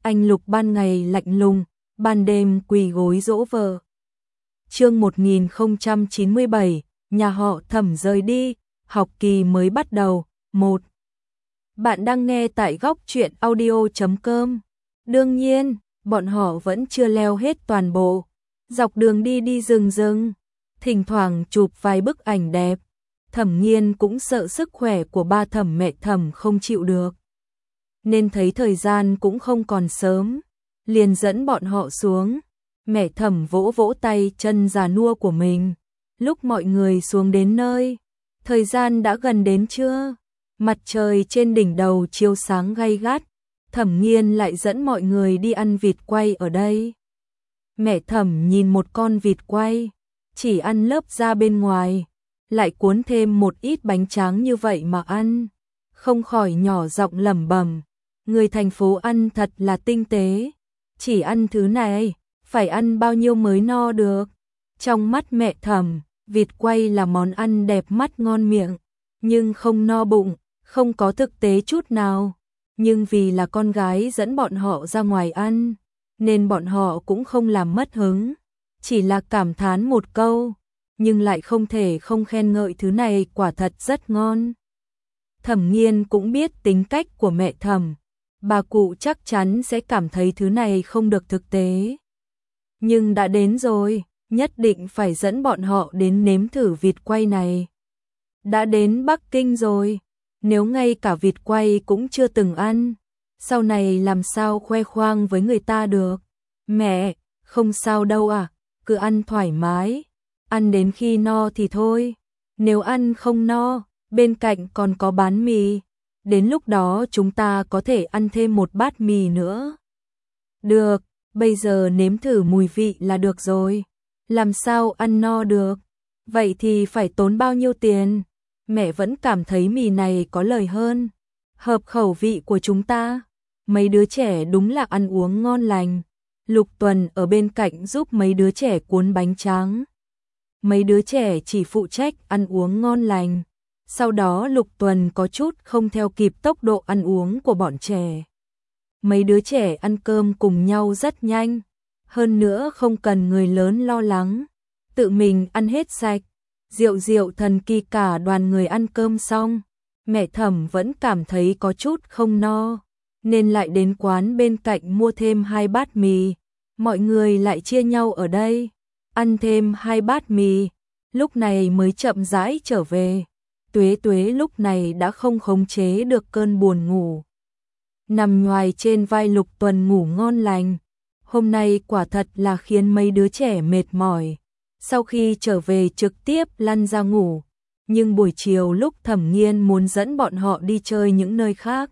Anh Lục ban ngày lạnh lùng, ban đêm quỳ gối dỗ vợ. Chương 1097, nhà họ Thẩm rời đi, học kỳ mới bắt đầu. 1. Bạn đang nghe tại góc truyện audio.com. Đương nhiên, bọn họ vẫn chưa leo hết toàn bộ. Dọc đường đi rừng, thỉnh thoảng chụp vài bức ảnh đẹp. Thẩm Nghiên cũng sợ sức khỏe của ba Thẩm mẹ Thẩm không chịu được. Nên thấy thời gian cũng không còn sớm, liền dẫn bọn họ xuống. Mẹ Thẩm vỗ vỗ tay chân già nua của mình. Lúc mọi người xuống đến nơi, thời gian đã gần đến trưa. Mặt trời trên đỉnh đầu chiếu sáng gay gắt. Thẩm Nghiên lại dẫn mọi người đi ăn vịt quay ở đây. Mẹ Thẩm nhìn một con vịt quay, chỉ ăn lớp da bên ngoài, lại cuốn thêm một ít bánh tráng như vậy mà ăn, không khỏi nhỏ giọng lẩm bẩm, người thành phố ăn thật là tinh tế, chỉ ăn thứ này, phải ăn bao nhiêu mới no được. Trong mắt mẹ Thẩm, vịt quay là món ăn đẹp mắt ngon miệng, nhưng không no bụng, không có thực tế chút nào. Nhưng vì là con gái dẫn bọn họ ra ngoài ăn, nên bọn họ cũng không làm mất hứng, chỉ là cảm thán một câu, nhưng lại không thể không khen ngợi thứ này quả thật rất ngon. Thẩm Nghiên cũng biết tính cách của mẹ Thẩm, bà cụ chắc chắn sẽ cảm thấy thứ này không được thực tế. Nhưng đã đến rồi, nhất định phải dẫn bọn họ đến nếm thử vịt quay này. Đã đến Bắc Kinh rồi, nếu ngay cả vịt quay cũng chưa từng ăn, sau này làm sao khoe khoang với người ta được. Mẹ, không sao đâu à, cứ ăn thoải mái, ăn đến khi no thì thôi. Nếu ăn không no, bên cạnh còn có bán mì, đến lúc đó chúng ta có thể ăn thêm một bát mì nữa. Được, bây giờ nếm thử mùi vị là được rồi, làm sao ăn no được, vậy thì phải tốn bao nhiêu tiền. Mẹ vẫn cảm thấy mì này có lời hơn, hợp khẩu vị của chúng ta. Mấy đứa trẻ đúng là ăn uống ngon lành. Lục Tuần ở bên cạnh giúp mấy đứa trẻ cuốn bánh tráng. Mấy đứa trẻ chỉ phụ trách ăn uống ngon lành. Sau đó Lục Tuần có chút không theo kịp tốc độ ăn uống của bọn trẻ. Mấy đứa trẻ ăn cơm cùng nhau rất nhanh, hơn nữa không cần người lớn lo lắng, tự mình ăn hết sạch. Diệu thần kỳ cả đoàn người ăn cơm xong, mẹ Thẩm vẫn cảm thấy có chút không no, nên lại đến quán bên cạnh mua thêm 2 bát mì. Mọi người lại chia nhau ở đây, ăn thêm 2 bát mì, lúc này mới chậm rãi trở về. Tuế Tuế lúc này đã không khống chế được cơn buồn ngủ, nằm nhoài trên vai Lục Tuần ngủ ngon lành. Hôm nay quả thật là khiến mấy đứa trẻ mệt mỏi. Sau khi trở về trực tiếp lăn ra ngủ, nhưng buổi chiều lúc Thẩm Nghiên muốn dẫn bọn họ đi chơi những nơi khác,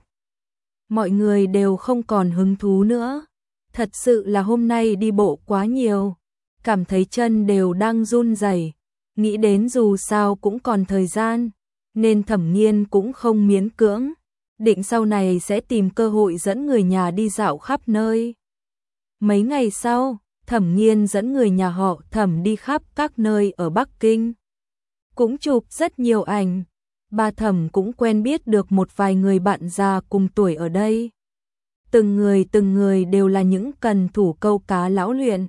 mọi người đều không còn hứng thú nữa. Thật sự là hôm nay đi bộ quá nhiều, cảm thấy chân đều đang run rẩy. Nghĩ đến dù sao cũng còn thời gian, nên Thẩm Nghiên cũng không miễn cưỡng, định sau này sẽ tìm cơ hội dẫn người nhà đi dạo khắp nơi. Mấy ngày sau, Thẩm Nghiên dẫn người nhà họ Thẩm đi khắp các nơi ở Bắc Kinh, cũng chụp rất nhiều ảnh. Bà Thẩm cũng quen biết được một vài người bạn già cùng tuổi ở đây. Từng người đều là những cần thủ câu cá lão luyện.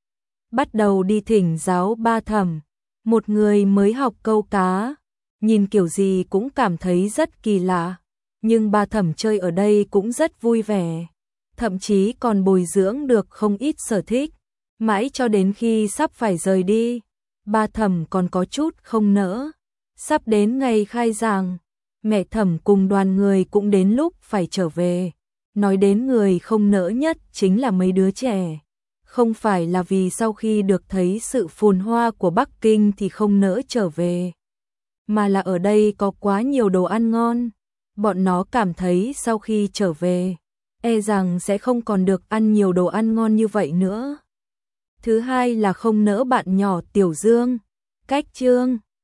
Bắt đầu đi thỉnh giáo ba Thẩm, một người mới học câu cá, nhìn kiểu gì cũng cảm thấy rất kỳ lạ, nhưng ba Thẩm chơi ở đây cũng rất vui vẻ, thậm chí còn bồi dưỡng được không ít sở thích. Mãi cho đến khi sắp phải rời đi, ba Thẩm còn có chút không nỡ. Sắp đến ngày khai giảng, mẹ Thẩm cùng đoàn người cũng đến lúc phải trở về. Nói đến người không nỡ nhất chính là mấy đứa trẻ. Không phải là vì sau khi được thấy sự phồn hoa của Bắc Kinh thì không nỡ trở về, mà là ở đây có quá nhiều đồ ăn ngon. Bọn nó cảm thấy sau khi trở về, e rằng sẽ không còn được ăn nhiều đồ ăn ngon như vậy nữa. Thứ hai là không nỡ bạn nhỏ Tiểu Dương, Cách Trương,